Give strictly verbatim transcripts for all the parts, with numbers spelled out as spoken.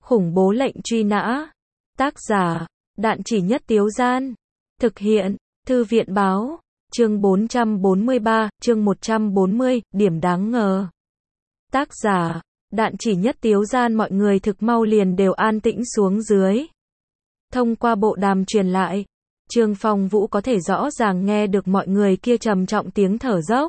Khủng bố lệnh truy nã. Tác giả, Đạn Chỉ Nhất Tiếu Gian. Thực hiện, Thư viện Báo. Chương bốn trăm bốn mươi ba, chương một trăm bốn mươi, điểm đáng ngờ. Tác giả, Đạn Chỉ Nhất Tiếu Gian. Mọi người thực mau liền đều an tĩnh xuống dưới. Thông qua bộ đàm truyền lại, Trương Phong Vũ có thể rõ ràng nghe được mọi người kia trầm trọng tiếng thở dốc.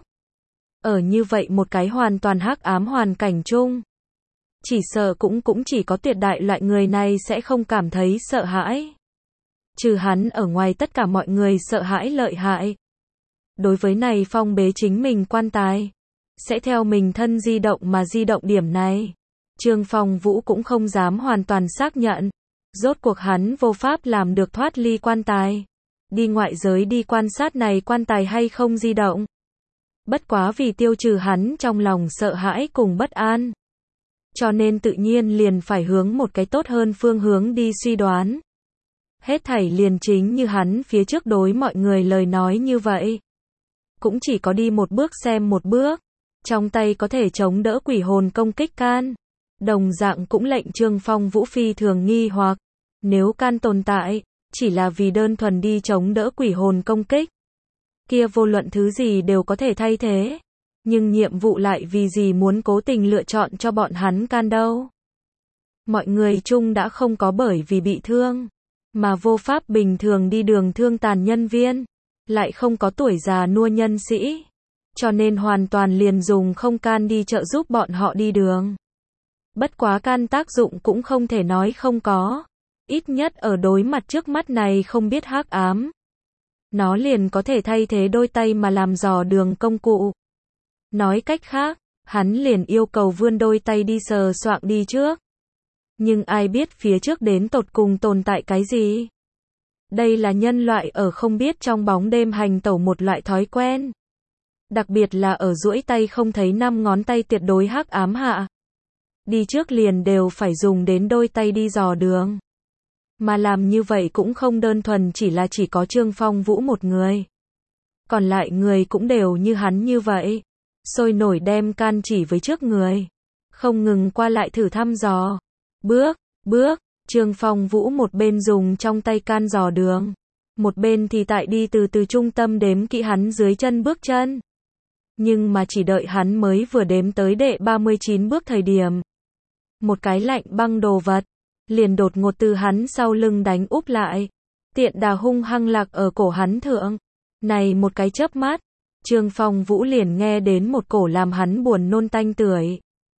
Ở như vậy một cái hoàn toàn hắc ám hoàn cảnh chung, chỉ sợ cũng cũng chỉ có tuyệt đại loại người này sẽ không cảm thấy sợ hãi. Trừ hắn ở ngoài tất cả mọi người sợ hãi lợi hại. Đối với này phong bế chính mình quan tài, sẽ theo mình thân di động mà di động điểm này, Trương Phong Vũ cũng không dám hoàn toàn xác nhận. Rốt cuộc hắn vô pháp làm được thoát ly quan tài, đi ngoại giới đi quan sát này quan tài hay không di động. Bất quá vì tiêu trừ hắn trong lòng sợ hãi cùng bất an, cho nên tự nhiên liền phải hướng một cái tốt hơn phương hướng đi suy đoán. Hết thảy liền chính như hắn phía trước đối mọi người lời nói như vậy. Cũng chỉ có đi một bước xem một bước, trong tay có thể chống đỡ quỷ hồn công kích can. Đồng dạng cũng lệnh Trương Phong Vũ phi thường nghi hoặc, nếu can tồn tại, chỉ là vì đơn thuần đi chống đỡ quỷ hồn công kích, kia vô luận thứ gì đều có thể thay thế. Nhưng nhiệm vụ lại vì gì muốn cố tình lựa chọn cho bọn hắn can đâu? Mọi người chung đã không có bởi vì bị thương mà vô pháp bình thường đi đường thương tàn nhân viên, lại không có tuổi già nua nhân sĩ, cho nên hoàn toàn liền dùng không can đi trợ giúp bọn họ đi đường. Bất quá can tác dụng cũng không thể nói không có, ít nhất ở đối mặt trước mắt này không biết hắc ám, nó liền có thể thay thế đôi tay mà làm dò đường công cụ. Nói cách khác, hắn liền yêu cầu vươn đôi tay đi sờ soạng đi trước. Nhưng ai biết phía trước đến tột cùng tồn tại cái gì? Đây là nhân loại ở không biết trong bóng đêm hành tẩu một loại thói quen. Đặc biệt là ở duỗi tay không thấy năm ngón tay tuyệt đối hắc ám hạ. Đi trước liền đều phải dùng đến đôi tay đi dò đường. Mà làm như vậy cũng không đơn thuần chỉ là chỉ có Trương Phong Vũ một người. Còn lại người cũng đều như hắn như vậy. Sôi nổi đem can chỉ với trước người, không ngừng qua lại thử thăm dò. Bước, bước, Trương Phong Vũ một bên dùng trong tay can dò đường, một bên thì tại đi từ từ trung tâm đếm kỹ hắn dưới chân bước chân. Nhưng mà chỉ đợi hắn mới vừa đếm tới đệ ba mươi chín bước thời điểm, một cái lạnh băng đồ vật liền đột ngột từ hắn sau lưng đánh úp lại, tiện đà hung hăng lạc ở cổ hắn thượng. Này một cái chớp mắt, Trương Phong Vũ liền nghe đến một cổ làm hắn buồn nôn tanh tưởi.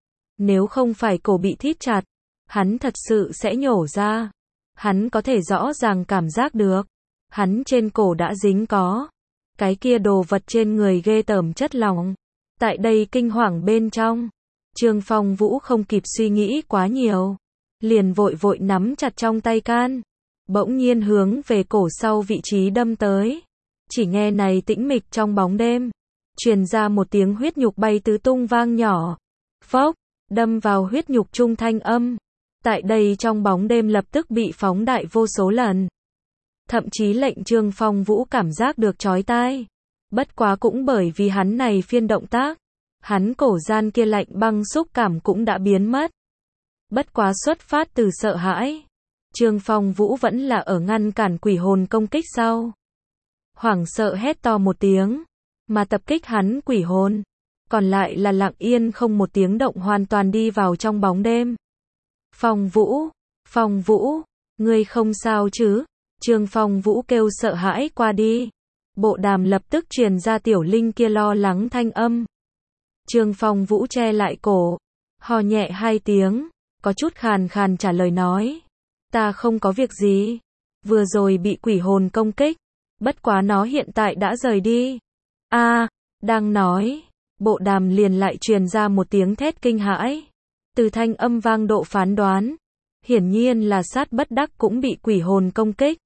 Nếu không phải cổ bị thít chặt, hắn thật sự sẽ nhổ ra. Hắn có thể rõ ràng cảm giác được, hắn trên cổ đã dính có cái kia đồ vật trên người ghê tởm chất lỏng. Tại đây kinh hoàng bên trong, Trương Phong Vũ không kịp suy nghĩ quá nhiều, liền vội vội nắm chặt trong tay can, bỗng nhiên hướng về cổ sau vị trí đâm tới. Chỉ nghe này tĩnh mịch trong bóng đêm, truyền ra một tiếng huyết nhục bay tứ tung vang nhỏ. Phốc, đâm vào huyết nhục trung thanh âm. Tại đây trong bóng đêm lập tức bị phóng đại vô số lần. Thậm chí lệnh Trương Phong Vũ cảm giác được chói tai. Bất quá cũng bởi vì hắn này phiên động tác, hắn cổ gian kia lạnh băng xúc cảm cũng đã biến mất. Bất quá xuất phát từ sợ hãi, Trương Phong Vũ vẫn là ở ngăn cản quỷ hồn công kích sau. Hoảng sợ hét to một tiếng, mà tập kích hắn quỷ hồn, còn lại là lặng yên không một tiếng động hoàn toàn đi vào trong bóng đêm. Phong Vũ, Phong Vũ, ngươi không sao chứ? Trương Phong Vũ kêu sợ hãi qua đi. Bộ đàm lập tức truyền ra Tiểu Linh kia lo lắng thanh âm. Trương Phong Vũ che lại cổ, ho nhẹ hai tiếng, có chút khàn khàn trả lời nói. Ta không có việc gì, vừa rồi bị quỷ hồn công kích. Bất quá nó hiện tại đã rời đi. A, à, đang nói, bộ đàm liền lại truyền ra một tiếng thét kinh hãi. Từ thanh âm vang độ phán đoán, hiển nhiên là sát bất đắc cũng bị quỷ hồn công kích.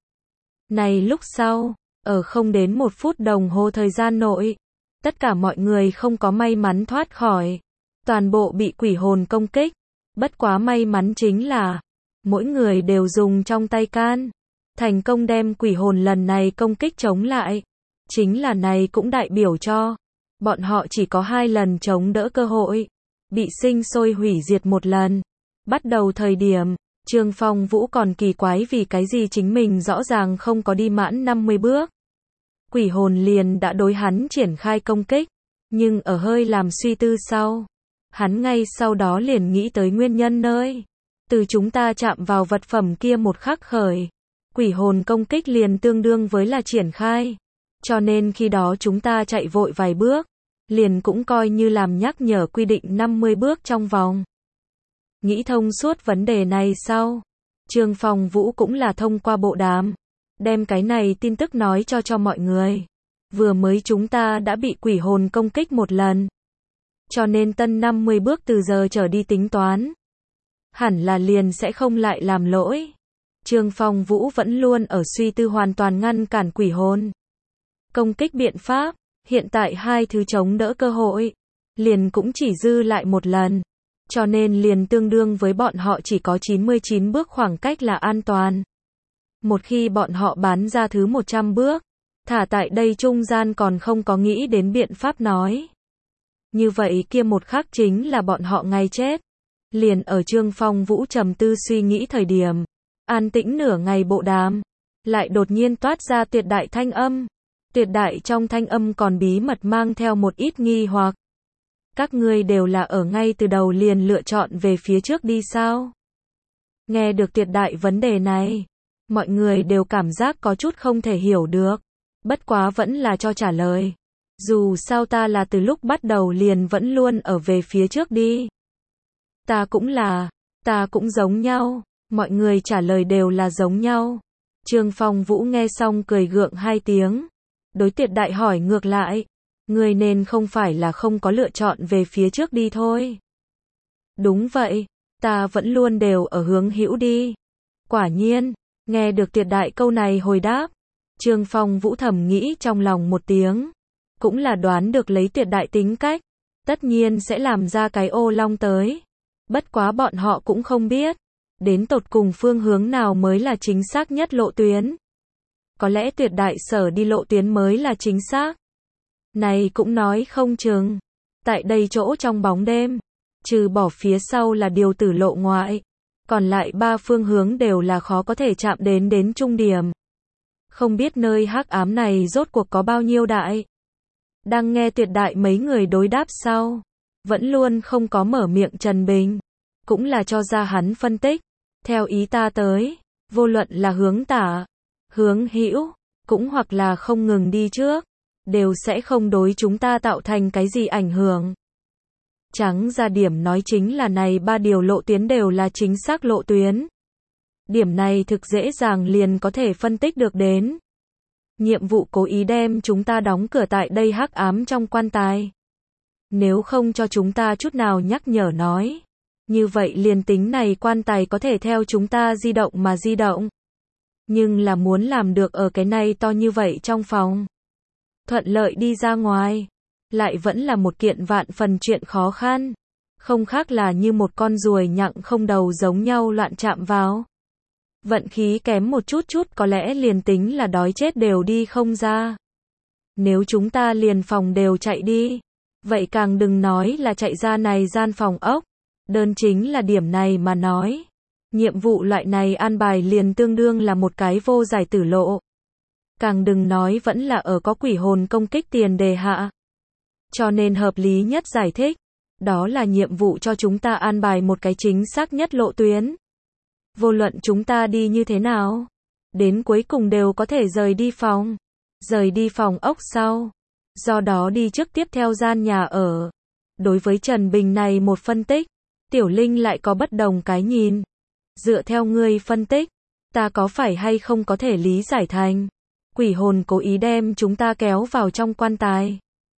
Này lúc sau, ở không đến một phút đồng hồ thời gian nội, tất cả mọi người không có may mắn thoát khỏi, toàn bộ bị quỷ hồn công kích. Bất quá may mắn chính là, mỗi người đều dùng trong tay can, thành công đem quỷ hồn lần này công kích chống lại. Chính là này cũng đại biểu cho, bọn họ chỉ có hai lần chống đỡ cơ hội, bị sinh sôi hủy diệt một lần. Bắt đầu thời điểm, Trương Phong Vũ còn kỳ quái vì cái gì chính mình rõ ràng không có đi mãn năm mươi bước. Quỷ hồn liền đã đối hắn triển khai công kích, nhưng ở hơi làm suy tư sau, hắn ngay sau đó liền nghĩ tới nguyên nhân nơi. Từ chúng ta chạm vào vật phẩm kia một khắc khởi, quỷ hồn công kích liền tương đương với là triển khai. Cho nên khi đó chúng ta chạy vội vài bước, liền cũng coi như làm nhắc nhở quy định năm mươi bước trong vòng. Nghĩ thông suốt vấn đề này sau, Trương Phong Vũ cũng là thông qua bộ đàm, đem cái này tin tức nói cho cho mọi người. Vừa mới chúng ta đã bị quỷ hồn công kích một lần. Cho nên tân năm mươi bước từ giờ trở đi tính toán. Hẳn là liền sẽ không lại làm lỗi. Trương Phong Vũ vẫn luôn ở suy tư hoàn toàn ngăn cản quỷ hồn công kích biện pháp. Hiện tại hai thứ chống đỡ cơ hội, liền cũng chỉ dư lại một lần. Cho nên liền tương đương với bọn họ chỉ có chín mươi chín bước khoảng cách là an toàn. Một khi bọn họ bán ra thứ một trăm bước, thả tại đây trung gian còn không có nghĩ đến biện pháp nói. Như vậy kia một khắc chính là bọn họ ngay chết. Liền ở Trương Phong Vũ trầm tư suy nghĩ thời điểm, an tĩnh nửa ngày bộ đàm, lại đột nhiên toát ra tuyệt đại thanh âm. Tuyệt đại trong thanh âm còn bí mật mang theo một ít nghi hoặc. Các ngươi đều là ở ngay từ đầu liền lựa chọn về phía trước đi sao? Nghe được tuyệt đại vấn đề này, mọi người đều cảm giác có chút không thể hiểu được. Bất quá vẫn là cho trả lời. Dù sao ta là từ lúc bắt đầu liền vẫn luôn ở về phía trước đi. Ta cũng là, ta cũng giống nhau. Mọi người trả lời đều là giống nhau. Trương Phong Vũ nghe xong cười gượng hai tiếng. Đối tuyệt đại hỏi ngược lại, người nên không phải là không có lựa chọn về phía trước đi thôi. Đúng vậy, ta vẫn luôn đều ở hướng hữu đi. Quả nhiên, nghe được tuyệt đại câu này hồi đáp, Trương Phong Vũ thầm nghĩ trong lòng một tiếng, cũng là đoán được lấy tuyệt đại tính cách, tất nhiên sẽ làm ra cái ô long tới. Bất quá bọn họ cũng không biết, đến tột cùng phương hướng nào mới là chính xác nhất lộ tuyến. Có lẽ tuyệt đại sở đi lộ tuyến mới là chính xác. Này cũng nói không chừng. Tại đây chỗ trong bóng đêm, trừ bỏ phía sau là điều tử lộ ngoại, còn lại ba phương hướng đều là khó có thể chạm đến đến trung điểm. Không biết nơi hắc ám này rốt cuộc có bao nhiêu đại. Đang nghe tuyệt đại mấy người đối đáp sau, vẫn luôn không có mở miệng Trần Bình, cũng là cho ra hắn phân tích. Theo ý ta tới, vô luận là hướng tả, hướng hữu, cũng hoặc là không ngừng đi trước, đều sẽ không đối chúng ta tạo thành cái gì ảnh hưởng. Trắng ra điểm nói chính là này ba điều lộ tuyến đều là chính xác lộ tuyến. Điểm này thực dễ dàng liền có thể phân tích được đến. Nhiệm vụ cố ý đem chúng ta đóng cửa tại đây hắc ám trong quan tài. Nếu không cho chúng ta chút nào nhắc nhở nói, như vậy liền tính này quan tài có thể theo chúng ta di động mà di động. Nhưng là muốn làm được ở cái này to như vậy trong phòng, thuận lợi đi ra ngoài, lại vẫn là một kiện vạn phần chuyện khó khăn. Không khác là như một con ruồi nhặng không đầu giống nhau loạn chạm vào. Vận khí kém một chút chút có lẽ liền tính là đói chết đều đi không ra. Nếu chúng ta liền phòng đều chạy đi, vậy càng đừng nói là chạy ra này gian phòng ốc. Đơn chính là điểm này mà nói. Nhiệm vụ loại này an bài liền tương đương là một cái vô giải tử lộ. Càng đừng nói vẫn là ở có quỷ hồn công kích tiền đề hạ. Cho nên hợp lý nhất giải thích, đó là nhiệm vụ cho chúng ta an bài một cái chính xác nhất lộ tuyến. Vô luận chúng ta đi như thế nào, đến cuối cùng đều có thể rời đi phòng, rời đi phòng ốc sau, do đó đi trước tiếp theo gian nhà ở. Đối với Trần Bình này một phân tích, Tiểu Linh lại có bất đồng cái nhìn. Dựa theo ngươi phân tích, ta có phải hay không có thể lý giải thành quỷ hồn cố ý đem chúng ta kéo vào trong quan tài.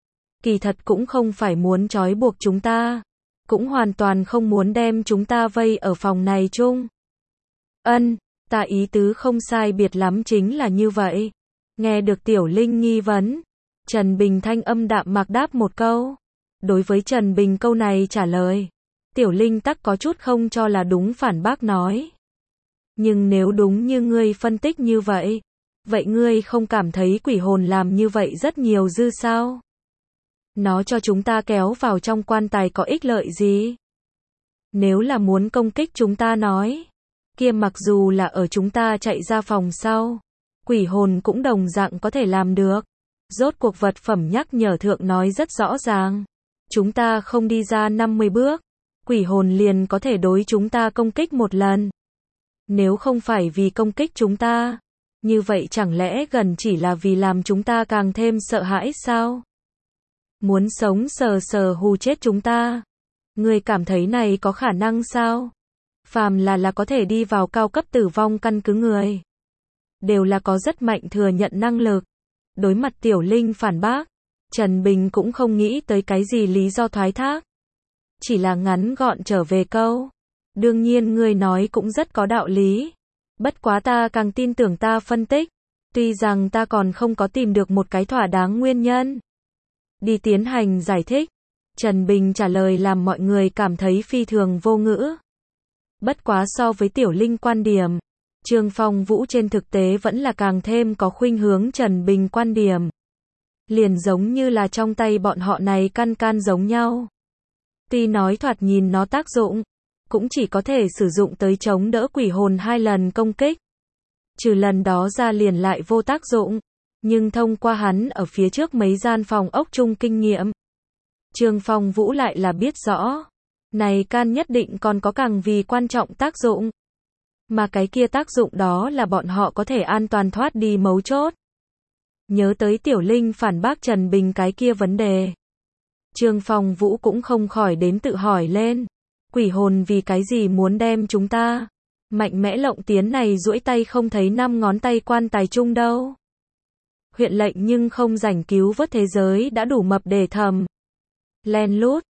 Kỳ thật cũng không phải muốn trói buộc chúng ta, cũng hoàn toàn không muốn đem chúng ta vây ở phòng này chung. Ân, ta ý tứ không sai biệt lắm chính là như vậy. Nghe được Tiểu Linh nghi vấn, Trần Bình thanh âm đạm mạc đáp một câu. Đối với Trần Bình câu này trả lời, Tiểu Linh tắc có chút không cho là đúng phản bác nói. Nhưng nếu đúng như ngươi phân tích như vậy, vậy ngươi không cảm thấy quỷ hồn làm như vậy rất nhiều dư sao? Nó cho chúng ta kéo vào trong quan tài có ích lợi gì? Nếu là muốn công kích chúng ta nói, Kia mặc dù là ở chúng ta chạy ra phòng sau, quỷ hồn cũng đồng dạng có thể làm được. Rốt cuộc vật phẩm nhắc nhở thượng nói rất rõ ràng. Chúng ta không đi ra năm mươi bước, quỷ hồn liền có thể đối chúng ta công kích một lần. Nếu không phải vì công kích chúng ta, như vậy chẳng lẽ gần chỉ là vì làm chúng ta càng thêm sợ hãi sao? Muốn sống sờ sờ hù chết chúng ta. Ngươi cảm thấy này có khả năng sao? Phàm là là có thể đi vào cao cấp tử vong căn cứ người, đều là có rất mạnh thừa nhận năng lực. Đối mặt Tiểu Linh phản bác, Trần Bình cũng không nghĩ tới cái gì lý do thoái thác. Chỉ là ngắn gọn trở về câu. Đương nhiên ngươi nói cũng rất có đạo lý. Bất quá ta càng tin tưởng ta phân tích. Tuy rằng ta còn không có tìm được một cái thỏa đáng nguyên nhân đi tiến hành giải thích. Trần Bình trả lời làm mọi người cảm thấy phi thường vô ngữ. Bất quá so với Tiểu Linh quan điểm, Trương Phong Vũ trên thực tế vẫn là càng thêm có khuynh hướng Trần Bình quan điểm. Liền giống như là trong tay bọn họ này căn can giống nhau. Tuy nói thoạt nhìn nó tác dụng, cũng chỉ có thể sử dụng tới chống đỡ quỷ hồn hai lần công kích. Trừ lần đó ra liền lại vô tác dụng. Nhưng thông qua hắn ở phía trước mấy gian phòng ốc chung kinh nghiệm, Trương Phong Vũ lại là biết rõ. Này can nhất định còn có càng vì quan trọng tác dụng. Mà cái kia tác dụng đó là bọn họ có thể an toàn thoát đi mấu chốt. Nhớ tới Tiểu Linh phản bác Trần Bình cái kia vấn đề, Trương Phong Vũ cũng không khỏi đến tự hỏi lên. Quỷ hồn vì cái gì muốn đem chúng ta mạnh mẽ lộng tiến này duỗi tay không thấy năm ngón tay quan tài chung đâu. Huyện lệnh nhưng không rảnh cứu vớt thế giới đã đủ mập để thầm. Len lút,